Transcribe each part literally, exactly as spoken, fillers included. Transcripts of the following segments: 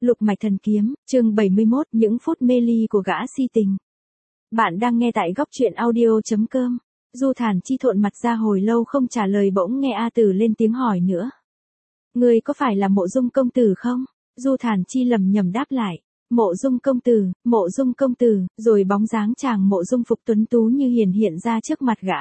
Lục mạch thần kiếm, chương bảy mươi mốt, những phút mê ly của gã si tình. Bạn đang nghe tại góc truyện audio.com. Du Thản Chi thộn mặt ra hồi lâu không trả lời, bỗng nghe A Tử lên tiếng hỏi nữa. Người có phải là Mộ Dung công tử không? Du Thản Chi lầm nhầm đáp lại. Mộ Dung công tử, Mộ Dung công tử, rồi bóng dáng chàng Mộ Dung Phục tuấn tú như hiển hiện ra trước mặt gã.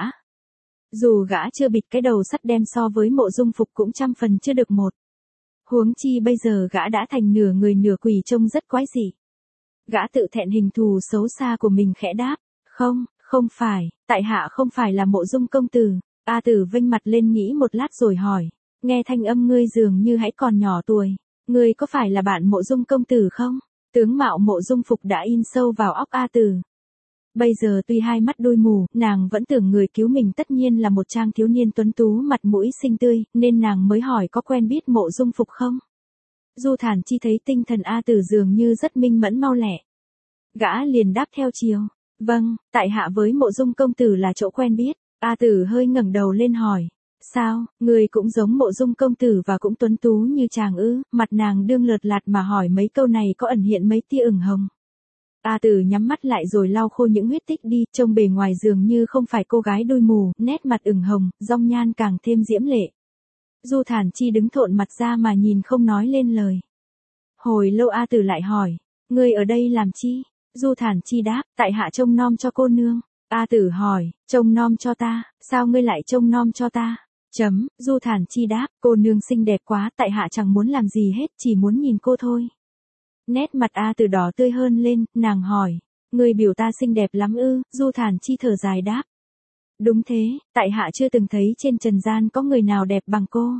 Dù gã chưa bịt cái đầu sắt đem so với Mộ Dung Phục cũng trăm phần chưa được một. Huống chi bây giờ gã đã thành nửa người nửa quỷ trông rất quái dị. Gã tự thẹn hình thù xấu xa của mình khẽ đáp, không, không phải, tại hạ không phải là Mộ Dung công tử. A Tử vênh mặt lên nghĩ một lát rồi hỏi, nghe thanh âm ngươi dường như hãy còn nhỏ tuổi, ngươi có phải là bạn Mộ Dung công tử không? Tướng mạo Mộ Dung Phục đã in sâu vào óc A Tử. Bây giờ tuy hai mắt đôi mù, nàng vẫn tưởng người cứu mình tất nhiên là một trang thiếu niên tuấn tú mặt mũi xinh tươi, nên nàng mới hỏi có quen biết Mộ Dung Phục không? Du Thản Chi thấy tinh thần A Tử dường như rất minh mẫn mau lẹ. Gã liền đáp theo chiều, vâng, tại hạ với Mộ Dung công tử là chỗ quen biết. A Tử hơi ngẩng đầu lên hỏi, sao, người cũng giống Mộ Dung công tử và cũng tuấn tú như chàng ư? Mặt nàng đương lợt lạt mà hỏi mấy câu này có ẩn hiện mấy tia ửng hồng. A Tử nhắm mắt lại rồi lau khô những huyết tích đi, trông bề ngoài dường như không phải cô gái đôi mù, nét mặt ửng hồng, dong nhan càng thêm diễm lệ. Du Thản Chi đứng thộn mặt ra mà nhìn không nói lên lời. Hồi lâu A Tử lại hỏi, ngươi ở đây làm chi? Du Thản Chi đáp, tại hạ trông nom cho cô nương. A Tử hỏi, trông nom cho ta, sao ngươi lại trông nom cho ta? Chấm, Du Thản Chi đáp, cô nương xinh đẹp quá, tại hạ chẳng muốn làm gì hết, chỉ muốn nhìn cô thôi. Nét mặt A Tử đỏ tươi hơn lên, nàng hỏi, người biểu ta xinh đẹp lắm ư? Du Thản Chi thở dài đáp. Đúng thế, tại hạ chưa từng thấy trên trần gian có người nào đẹp bằng cô.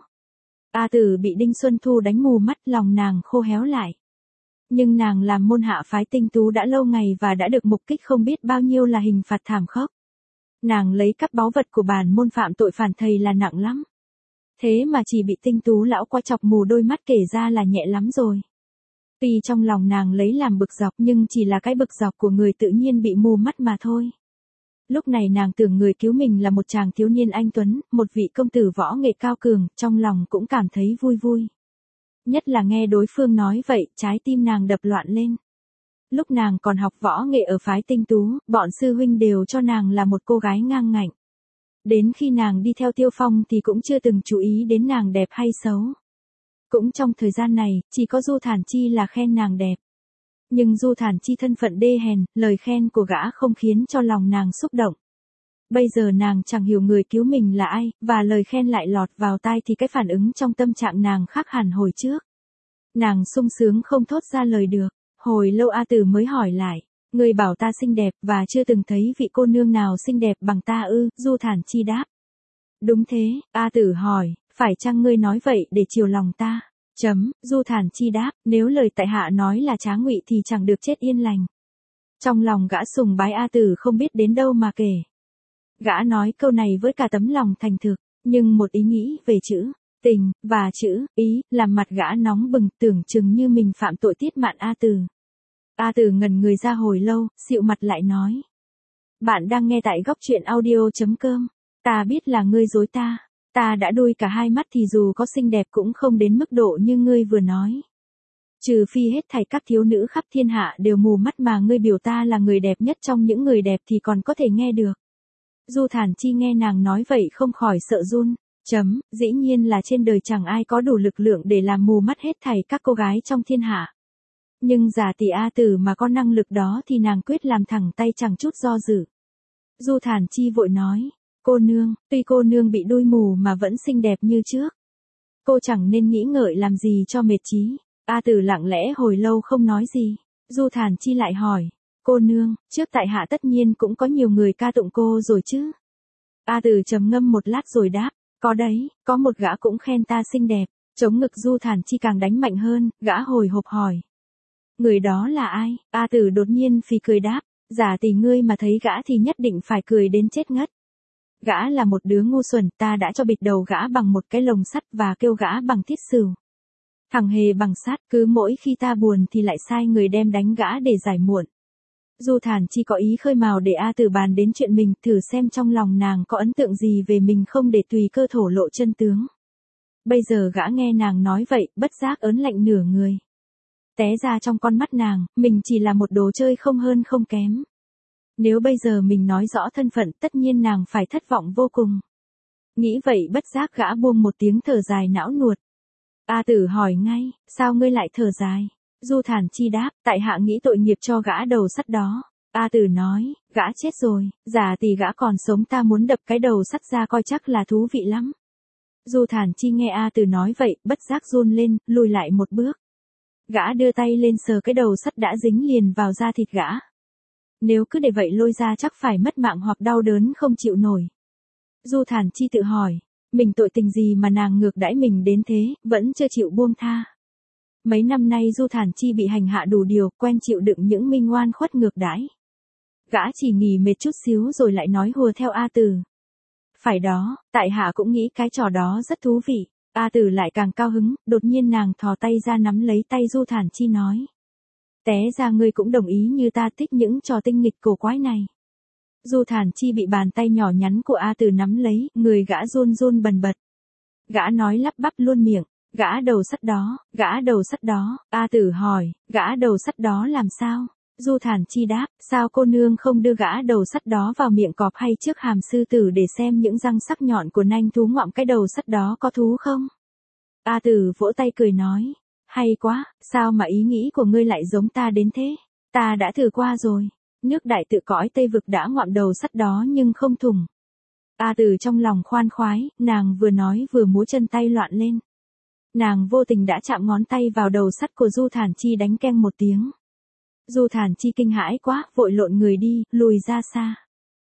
A Tử bị Đinh Xuân Thu đánh mù mắt, lòng nàng khô héo lại. Nhưng nàng làm môn hạ phái tinh tú đã lâu ngày và đã được mục kích không biết bao nhiêu là hình phạt thảm khốc. Nàng lấy cắp báu vật của bản môn phạm tội phản thầy là nặng lắm. Thế mà chỉ bị tinh tú lão qua chọc mù đôi mắt kể ra là nhẹ lắm rồi. Tuy trong lòng nàng lấy làm bực dọc nhưng chỉ là cái bực dọc của người tự nhiên bị mù mắt mà thôi. Lúc này nàng tưởng người cứu mình là một chàng thiếu niên anh tuấn, một vị công tử võ nghệ cao cường, trong lòng cũng cảm thấy vui vui. Nhất là nghe đối phương nói vậy, trái tim nàng đập loạn lên. Lúc nàng còn học võ nghệ ở phái tinh tú, bọn sư huynh đều cho nàng là một cô gái ngang ngạnh. Đến khi nàng đi theo Tiêu Phong thì cũng chưa từng chú ý đến nàng đẹp hay xấu. Cũng trong thời gian này, chỉ có Du Thản Chi là khen nàng đẹp. Nhưng Du Thản Chi thân phận đê hèn, lời khen của gã không khiến cho lòng nàng xúc động. Bây giờ nàng chẳng hiểu người cứu mình là ai, và lời khen lại lọt vào tai thì cái phản ứng trong tâm trạng nàng khác hẳn hồi trước. Nàng sung sướng không thốt ra lời được, hồi lâu A Tử mới hỏi lại, người bảo ta xinh đẹp và chưa từng thấy vị cô nương nào xinh đẹp bằng ta ư? Du Thản Chi đáp. Đúng thế, A Tử hỏi, phải chăng ngươi nói vậy để chiều lòng ta? Chấm, Du Thản Chi đáp, nếu lời tại hạ nói là trá ngụy thì chẳng được chết yên lành. Trong lòng gã sùng bái A Tử không biết đến đâu mà kể. Gã nói câu này với cả tấm lòng thành thực, nhưng một ý nghĩ về chữ tình và chữ ý làm mặt gã nóng bừng, tưởng chừng như mình phạm tội tiết mạn A Tử. A Tử ngẩn người ra hồi lâu, xịu mặt lại nói. Bạn đang nghe tại góc truyện audio.com. Ta biết là ngươi dối ta. Ta đã đuôi cả hai mắt thì dù có xinh đẹp cũng không đến mức độ như ngươi vừa nói. Trừ phi hết thảy các thiếu nữ khắp thiên hạ đều mù mắt mà ngươi biểu ta là người đẹp nhất trong những người đẹp thì còn có thể nghe được. Du Thản Chi nghe nàng nói vậy không khỏi sợ run. Chấm, dĩ nhiên là trên đời chẳng ai có đủ lực lượng để làm mù mắt hết thảy các cô gái trong thiên hạ. Nhưng giả tỷ A Tử mà có năng lực đó thì nàng quyết làm thẳng tay chẳng chút do dự. Du Thản Chi vội nói. Cô nương, tuy cô nương bị đuôi mù mà vẫn xinh đẹp như trước. Cô chẳng nên nghĩ ngợi làm gì cho mệt trí. A Tử lặng lẽ hồi lâu không nói gì. Du Thản Chi lại hỏi. Cô nương, trước tại hạ tất nhiên cũng có nhiều người ca tụng cô rồi chứ. A Tử trầm ngâm một lát rồi đáp. Có đấy, có một gã cũng khen ta xinh đẹp. Chống ngực Du Thản Chi càng đánh mạnh hơn, gã hồi hộp hỏi. Người đó là ai? A Tử đột nhiên phì cười đáp. Giả tỷ ngươi mà thấy gã thì nhất định phải cười đến chết ngất. Gã là một đứa ngu xuẩn, ta đã cho bịt đầu gã bằng một cái lồng sắt và kêu gã bằng thiết sửu. Thằng hề bằng sắt, cứ mỗi khi ta buồn thì lại sai người đem đánh gã để giải muộn. Du Thản Chi có ý khơi mào để A Tử bàn đến chuyện mình, thử xem trong lòng nàng có ấn tượng gì về mình không để tùy cơ thổ lộ chân tướng. Bây giờ gã nghe nàng nói vậy, bất giác ớn lạnh nửa người. Té ra trong con mắt nàng, mình chỉ là một đồ chơi không hơn không kém. Nếu bây giờ mình nói rõ thân phận tất nhiên nàng phải thất vọng vô cùng. Nghĩ vậy bất giác gã buông một tiếng thở dài não nuột. A Tử hỏi ngay, sao ngươi lại thở dài? Du Thản Chi đáp, tại hạ nghĩ tội nghiệp cho gã đầu sắt đó. A Tử nói, gã chết rồi, giả tỷ gã còn sống ta muốn đập cái đầu sắt ra coi chắc là thú vị lắm. Du Thản Chi nghe A Tử nói vậy, bất giác run lên, lùi lại một bước. Gã đưa tay lên sờ cái đầu sắt đã dính liền vào da thịt gã. Nếu cứ để vậy lôi ra chắc phải mất mạng hoặc đau đớn không chịu nổi. Du Thản Chi tự hỏi, mình tội tình gì mà nàng ngược đãi mình đến thế, vẫn chưa chịu buông tha. Mấy năm nay Du Thản Chi bị hành hạ đủ điều, quen chịu đựng những minh oan khuất ngược đãi. Gã chỉ nghỉ mệt chút xíu rồi lại nói hùa theo A Tử. Phải đó, tại hạ cũng nghĩ cái trò đó rất thú vị. A Tử lại càng cao hứng, đột nhiên nàng thò tay ra nắm lấy tay Du Thản Chi nói. Té ra ngươi cũng đồng ý như ta thích những trò tinh nghịch cổ quái này. Du Thản Chi bị bàn tay nhỏ nhắn của A Tử nắm lấy, người gã run run bần bật. Gã nói lắp bắp luôn miệng, gã đầu sắt đó, gã đầu sắt đó, A Tử hỏi, gã đầu sắt đó làm sao? Du Thản Chi đáp, sao cô nương không đưa gã đầu sắt đó vào miệng cọp hay trước hàm sư tử để xem những răng sắc nhọn của nanh thú ngoạm cái đầu sắt đó có thú không? A Tử vỗ tay cười nói, hay quá, sao mà ý nghĩ của ngươi lại giống ta đến thế? Ta đã thử qua rồi. Nước đại tự cõi Tây Vực đã ngoạm đầu sắt đó nhưng không thủng. A Tử trong lòng khoan khoái, nàng vừa nói vừa múa chân tay loạn lên. Nàng vô tình đã chạm ngón tay vào đầu sắt của Du Thản Chi đánh keng một tiếng. Du Thản Chi kinh hãi quá, vội lộn người đi, lùi ra xa.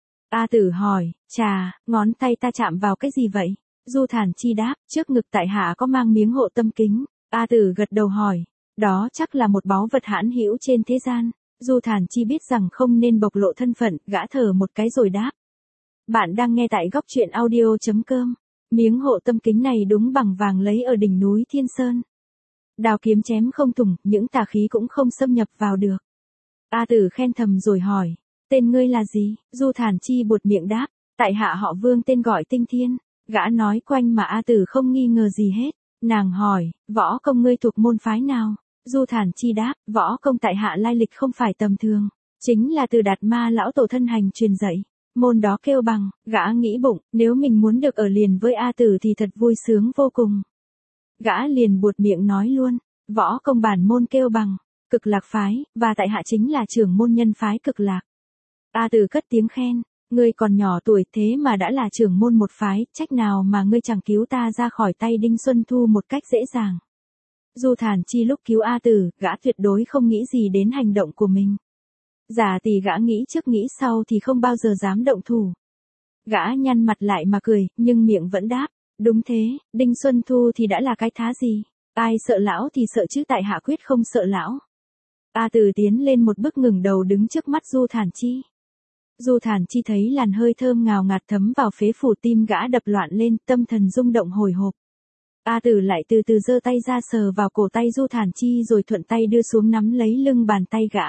A Tử hỏi, chà, ngón tay ta chạm vào cái gì vậy? Du Thản Chi đáp, trước ngực tại hạ có mang miếng hộ tâm kính. A Tử gật đầu hỏi, đó chắc là một báu vật hãn hữu trên thế gian. Du Thản Chi biết rằng không nên bộc lộ thân phận, gã thở một cái rồi đáp. Bạn đang nghe tại góc truyện audio chấm com. Miếng hộ tâm kính này đúng bằng vàng lấy ở đỉnh núi Thiên Sơn. Đao kiếm chém không thủng, những tà khí cũng không xâm nhập vào được. A Tử khen thầm rồi hỏi, tên ngươi là gì? Du Thản Chi buột miệng đáp, tại hạ họ Vương tên gọi Tinh Thiên. Gã nói quanh mà A Tử không nghi ngờ gì hết. Nàng hỏi, võ công ngươi thuộc môn phái nào? Du Thản Chi đáp, võ công tại hạ lai lịch không phải tầm thường. Chính là từ Đạt Ma lão tổ thân hành truyền dạy. Môn đó kêu bằng, gã nghĩ bụng, nếu mình muốn được ở liền với A Tử thì thật vui sướng vô cùng. Gã liền buột miệng nói luôn, võ công bản môn kêu bằng, Cực Lạc phái, và tại hạ chính là trưởng môn nhân phái Cực Lạc. A Tử cất tiếng khen, ngươi còn nhỏ tuổi thế mà đã là trưởng môn một phái, trách nào mà ngươi chẳng cứu ta ra khỏi tay Đinh Xuân Thu một cách dễ dàng. Du Thản Chi lúc cứu A Tử, gã tuyệt đối không nghĩ gì đến hành động của mình. Giả tỷ gã nghĩ trước nghĩ sau thì không bao giờ dám động thủ. Gã nhăn mặt lại mà cười, nhưng miệng vẫn đáp, đúng thế, Đinh Xuân Thu thì đã là cái thá gì, ai sợ lão thì sợ chứ tại hạ quyết không sợ lão. A Tử tiến lên một bước ngừng đầu đứng trước mắt Du Thản Chi. Du Thản Chi thấy làn hơi thơm ngào ngạt thấm vào phế phủ, tim gã đập loạn lên, tâm thần rung động hồi hộp. A Tử lại từ từ giơ tay ra sờ vào cổ tay Du Thản Chi rồi thuận tay đưa xuống nắm lấy lưng bàn tay gã.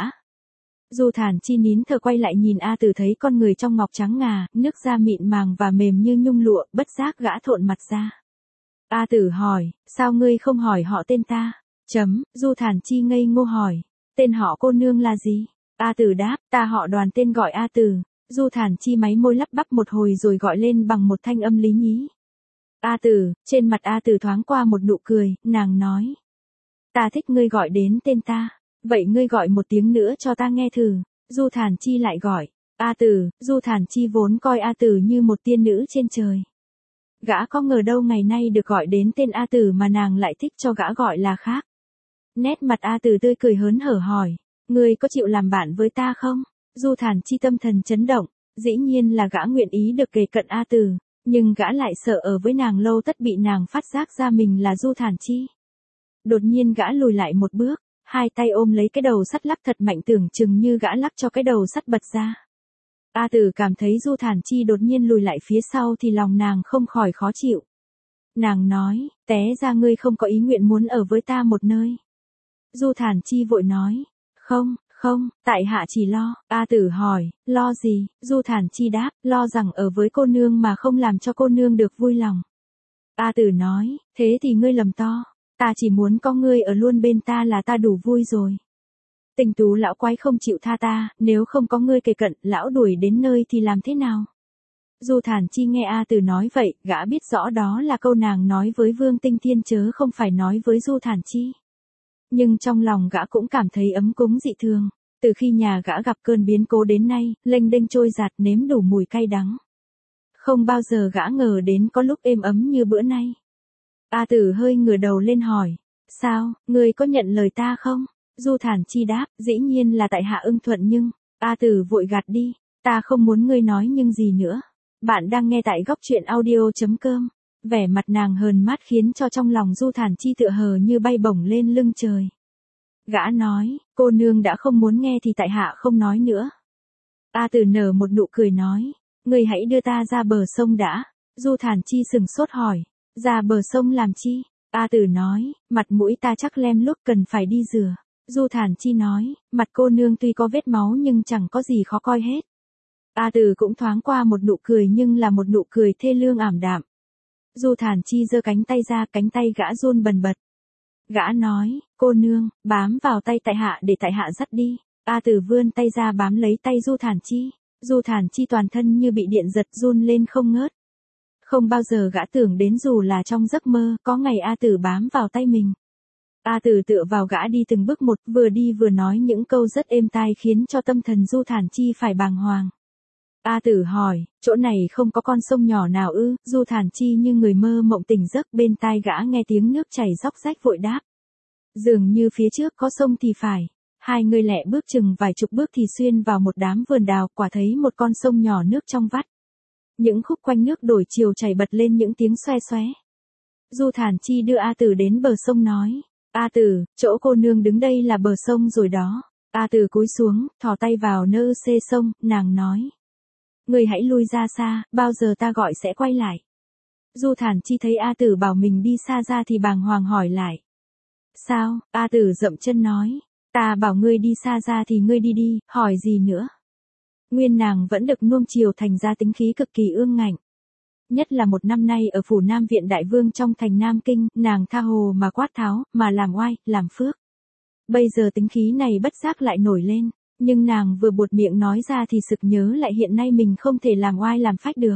Du Thản Chi nín thở quay lại nhìn A Tử, thấy con người trong ngọc trắng ngà, nước da mịn màng và mềm như nhung lụa, bất giác gã thộn mặt ra. A Tử hỏi, sao ngươi không hỏi họ tên ta? Chấm, Du Thản Chi ngây ngô hỏi, tên họ cô nương là gì? A Tử đáp, ta họ Đoàn tên gọi A Tử. Du Thản Chi máy môi lắp bắp một hồi rồi gọi lên bằng một thanh âm lý nhí. A Tử, trên mặt A Tử thoáng qua một nụ cười, nàng nói. Ta thích ngươi gọi đến tên ta, vậy ngươi gọi một tiếng nữa cho ta nghe thử. Du Thản Chi lại gọi, A Tử. Du Thản Chi vốn coi A Tử như một tiên nữ trên trời. Gã có ngờ đâu ngày nay được gọi đến tên A Tử mà nàng lại thích cho gã gọi là khác. Nét mặt A Tử tươi cười hớn hở hỏi, ngươi có chịu làm bạn với ta không? Du Thản Chi tâm thần chấn động, dĩ nhiên là gã nguyện ý được kề cận A Tử, nhưng gã lại sợ ở với nàng lâu tất bị nàng phát giác ra mình là Du Thản Chi. Đột nhiên gã lùi lại một bước, hai tay ôm lấy cái đầu sắt lắc thật mạnh, tưởng chừng như gã lắc cho cái đầu sắt bật ra. A Tử cảm thấy Du Thản Chi đột nhiên lùi lại phía sau thì lòng nàng không khỏi khó chịu. Nàng nói, té ra ngươi không có ý nguyện muốn ở với ta một nơi. Du Thản Chi vội nói, không, không, tại hạ chỉ lo. A Tử hỏi, lo gì? Du Thản Chi đáp, lo rằng ở với cô nương mà không làm cho cô nương được vui lòng. A Tử nói, thế thì ngươi lầm to. Ta chỉ muốn có ngươi ở luôn bên ta là ta đủ vui rồi. Tình Tú lão quái không chịu tha ta, nếu không có ngươi kề cận, lão đuổi đến nơi thì làm thế nào? Du Thản Chi nghe A Tử nói vậy, gã biết rõ đó là câu nàng nói với Vương Tinh Thiên chớ không phải nói với Du Thản Chi. Nhưng trong lòng gã cũng cảm thấy ấm cúng dị thường, từ khi nhà gã gặp cơn biến cố đến nay, lênh đênh trôi giạt nếm đủ mùi cay đắng. Không bao giờ gã ngờ đến có lúc êm ấm như bữa nay. A Tử hơi ngửa đầu lên hỏi, sao, ngươi có nhận lời ta không? Du Thản Chi đáp, dĩ nhiên là tại hạ ưng thuận nhưng, A Tử vội gạt đi, ta không muốn ngươi nói nhưng gì nữa. Bạn đang nghe tại góc truyện audio.com, vẻ mặt nàng hờn mát khiến cho trong lòng Du Thản Chi tựa hờ như bay bổng lên lưng trời. Gã nói, cô nương đã không muốn nghe thì tại hạ không nói nữa. A Tử nở một nụ cười nói, ngươi hãy đưa ta ra bờ sông đã. Du Thản Chi sừng sốt hỏi, ra bờ sông làm chi? A Tử nói, mặt mũi ta chắc lem luốc cần phải đi rửa. Du Thản Chi nói, mặt cô nương tuy có vết máu nhưng chẳng có gì khó coi hết. A Tử cũng thoáng qua một nụ cười nhưng là một nụ cười thê lương ảm đạm. Du Thản Chi giơ cánh tay ra, cánh tay gã run bần bật. Gã nói, cô nương, bám vào tay tại hạ để tại hạ dắt đi. A Tử vươn tay ra bám lấy tay Du Thản Chi. Du Thản Chi toàn thân như bị điện giật run lên không ngớt. Không bao giờ gã tưởng đến dù là trong giấc mơ, có ngày A Tử bám vào tay mình. A Tử tựa vào gã đi từng bước một, vừa đi vừa nói những câu rất êm tai khiến cho tâm thần Du Thản Chi phải bàng hoàng. A Tử hỏi, chỗ này không có con sông nhỏ nào ư? Du Thản Chi như người mơ mộng tỉnh giấc, bên tai gã nghe tiếng nước chảy róc rách vội đáp. Dường như phía trước có sông thì phải. Hai người lẹ bước chừng vài chục bước thì xuyên vào một đám vườn đào, quả thấy một con sông nhỏ nước trong vắt. Những khúc quanh nước đổi chiều chảy bật lên những tiếng xoe xoé. Du Thản Chi đưa A Tử đến bờ sông nói, A Tử, chỗ cô nương đứng đây là bờ sông rồi đó. A Tử cúi xuống, thò tay vào nơ xê sông, nàng nói. Người hãy lui ra xa, bao giờ ta gọi sẽ quay lại. Du Thản Chi thấy A Tử bảo mình đi xa ra thì bàng hoàng hỏi lại. Sao? A Tử dậm chân nói. Ta bảo ngươi đi xa ra thì ngươi đi đi, hỏi gì nữa. Nguyên nàng vẫn được nuông chiều thành ra tính khí cực kỳ ương ngạnh. Nhất là một năm nay ở phủ Nam Viện Đại Vương trong thành Nam Kinh, nàng tha hồ mà quát tháo, mà làm oai, làm phước. Bây giờ tính khí này bất giác lại nổi lên, nhưng nàng vừa buột miệng nói ra thì sực nhớ lại hiện nay mình không thể làm oai làm phách được.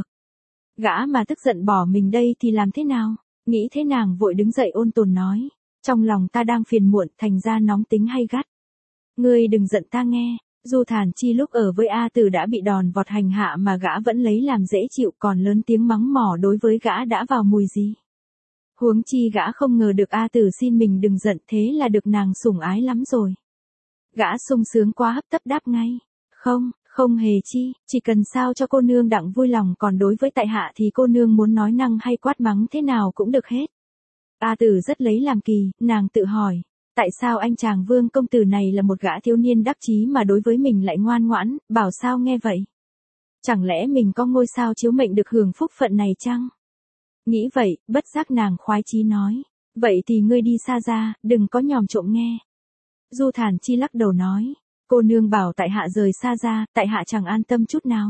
Gã mà tức giận bỏ mình đây thì làm thế nào? Nghĩ thế nàng vội đứng dậy ôn tồn nói. Trong lòng ta đang phiền muộn, thành ra nóng tính hay gắt. Ngươi đừng giận ta nghe. Du Thản Chi lúc ở với A Tử đã bị đòn vọt hành hạ mà gã vẫn lấy làm dễ chịu, còn lớn tiếng mắng mỏ đối với gã đã vào mùi gì. Huống chi gã không ngờ được A Tử xin mình đừng giận, thế là được nàng sủng ái lắm rồi. Gã sung sướng quá hấp tấp đáp ngay. Không, không hề chi, chỉ cần sao cho cô nương đặng vui lòng, còn đối với tại hạ thì cô nương muốn nói năng hay quát mắng thế nào cũng được hết. A Tử rất lấy làm kỳ, nàng tự hỏi. Tại sao anh chàng Vương công tử này là một gã thiếu niên đắc chí mà đối với mình lại ngoan ngoãn, bảo sao nghe vậy? Chẳng lẽ mình có ngôi sao chiếu mệnh được hưởng phúc phận này chăng? Nghĩ vậy, bất giác nàng khoái chí nói. Vậy thì ngươi đi xa ra, đừng có nhòm trộm nghe. Du Thản Chi lắc đầu nói. Cô nương bảo tại hạ rời xa ra, tại hạ chẳng an tâm chút nào.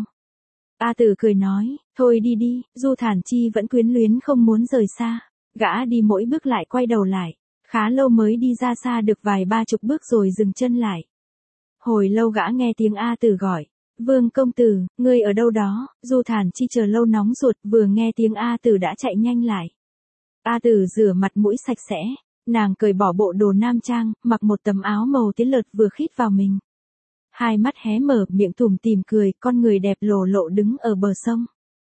A Tử cười nói, thôi đi đi. Du Thản Chi vẫn quyến luyến không muốn rời xa. Gã đi mỗi bước lại quay đầu lại. Khá lâu mới đi ra xa được vài ba chục bước rồi dừng chân lại. Hồi lâu gã nghe tiếng A Tử gọi. Vương công tử, ngươi ở đâu đó? Du Thản Chi chờ lâu nóng ruột, vừa nghe tiếng A Tử đã chạy nhanh lại. A Tử rửa mặt mũi sạch sẽ. Nàng cởi bỏ bộ đồ nam trang, mặc một tấm áo màu tía lợt vừa khít vào mình. Hai mắt hé mở, miệng tủm tỉm cười, con người đẹp lồ lộ đứng ở bờ sông.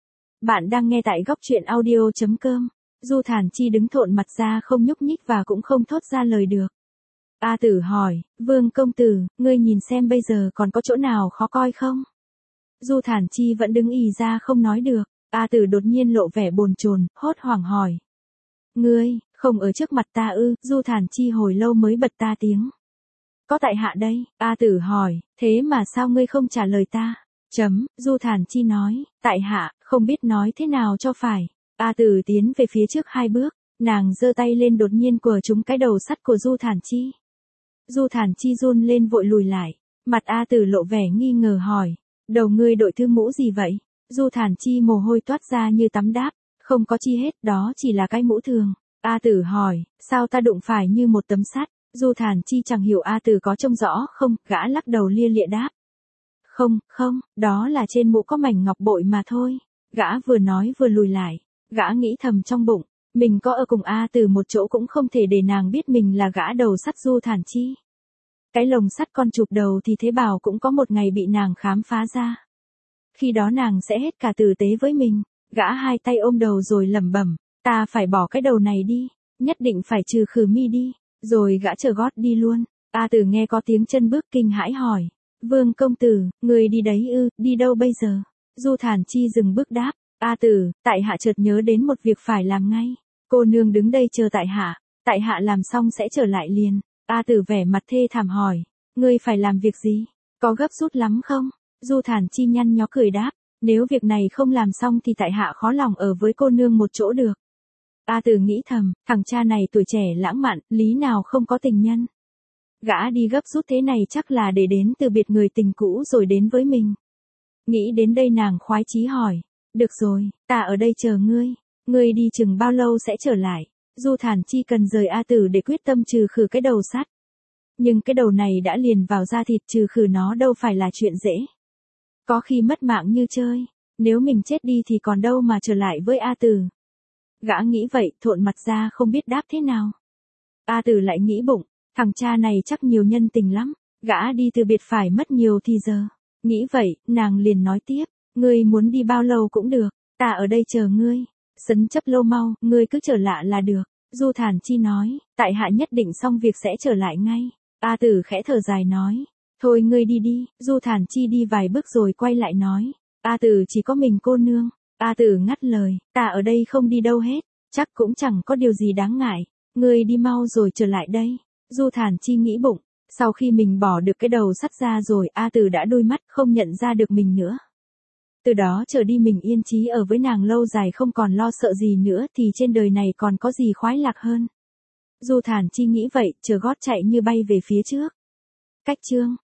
Bạn đang nghe tại góc truyện audio.com. Du Thản Chi đứng thộn mặt ra không nhúc nhích và cũng không thốt ra lời được. A Tử hỏi, Vương công tử, ngươi nhìn xem bây giờ còn có chỗ nào khó coi không? Du Thản Chi vẫn đứng ì ra không nói được. A Tử đột nhiên lộ vẻ bồn chồn, hốt hoảng hỏi. Ngươi, không ở trước mặt ta ư? Du Thản Chi hồi lâu mới bật ta tiếng. Có tại hạ đây. A Tử hỏi, thế mà sao ngươi không trả lời ta? Chấm, Du Thản Chi nói, tại hạ, không biết nói thế nào cho phải. A Tử tiến về phía trước hai bước, nàng giơ tay lên đột nhiên quờ trúng cái đầu sắt của Du Thản Chi. Du Thản Chi run lên vội lùi lại, mặt A Tử lộ vẻ nghi ngờ hỏi, đầu ngươi đội thứ mũ gì vậy? Du Thản Chi mồ hôi toát ra như tắm đáp, không có chi hết, đó chỉ là cái mũ thường. A Tử hỏi, sao ta đụng phải như một tấm sắt? Du Thản Chi chẳng hiểu A Tử có trông rõ không, gã lắc đầu lia lịa đáp. Không, không, đó là trên mũ có mảnh ngọc bội mà thôi. Gã vừa nói vừa lùi lại, gã nghĩ thầm trong bụng, mình có ở cùng A Tử một chỗ cũng không thể để nàng biết mình là gã đầu sắt Du Thản Chi. Cái lồng sắt con chụp đầu thì thế bảo cũng có một ngày bị nàng khám phá ra. Khi đó nàng sẽ hết cả tử tế với mình. Gã hai tay ôm đầu rồi lẩm bẩm, ta phải bỏ cái đầu này đi, nhất định phải trừ khử mi đi, rồi gã trở gót đi luôn. A Tử nghe có tiếng chân bước kinh hãi hỏi, Vương công tử, người đi đấy ư, đi đâu bây giờ? Du Thản Chi dừng bước đáp, A Tử, tại hạ chợt nhớ đến một việc phải làm ngay. Cô nương đứng đây chờ tại hạ, tại hạ làm xong sẽ trở lại liền. A Tử vẻ mặt thê thảm hỏi, ngươi phải làm việc gì? Có gấp rút lắm không? Du Thản Chi nhăn nhó cười đáp, nếu việc này không làm xong thì tại hạ khó lòng ở với cô nương một chỗ được. A Tử nghĩ thầm, thằng cha này tuổi trẻ lãng mạn, lý nào không có tình nhân. Gã đi gấp rút thế này chắc là để đến từ biệt người tình cũ rồi đến với mình. Nghĩ đến đây nàng khoái chí hỏi, được rồi, ta ở đây chờ ngươi, ngươi đi chừng bao lâu sẽ trở lại? Du Thản Chi cần rời A Tử để quyết tâm trừ khử cái đầu sắt. Nhưng cái đầu này đã liền vào da thịt, trừ khử nó đâu phải là chuyện dễ. Có khi mất mạng như chơi, nếu mình chết đi thì còn đâu mà trở lại với A Tử. Gã nghĩ vậy, thộn mặt ra không biết đáp thế nào. A Tử lại nghĩ bụng, thằng cha này chắc nhiều nhân tình lắm, gã đi từ biệt phải mất nhiều thì giờ. Nghĩ vậy, nàng liền nói tiếp, ngươi muốn đi bao lâu cũng được, ta ở đây chờ ngươi. Sấn chấp lâu mau, ngươi cứ trở lạ là được. Du Thản Chi nói, tại hạ nhất định xong việc sẽ trở lại ngay. A Tử khẽ thở dài nói, thôi ngươi đi đi. Du Thản Chi đi vài bước rồi quay lại nói, A Tử chỉ có mình cô nương. A Tử ngắt lời, ta ở đây không đi đâu hết, chắc cũng chẳng có điều gì đáng ngại. Ngươi đi mau rồi trở lại đây. Du Thản Chi nghĩ bụng, sau khi mình bỏ được cái đầu sắt ra rồi, A Tử đã đôi mắt không nhận ra được mình nữa. Từ đó trở đi mình yên chí ở với nàng lâu dài, không còn lo sợ gì nữa, thì trên đời này còn có gì khoái lạc hơn. Du Thản Chi nghĩ vậy, chờ gót chạy như bay về phía trước. Cách chương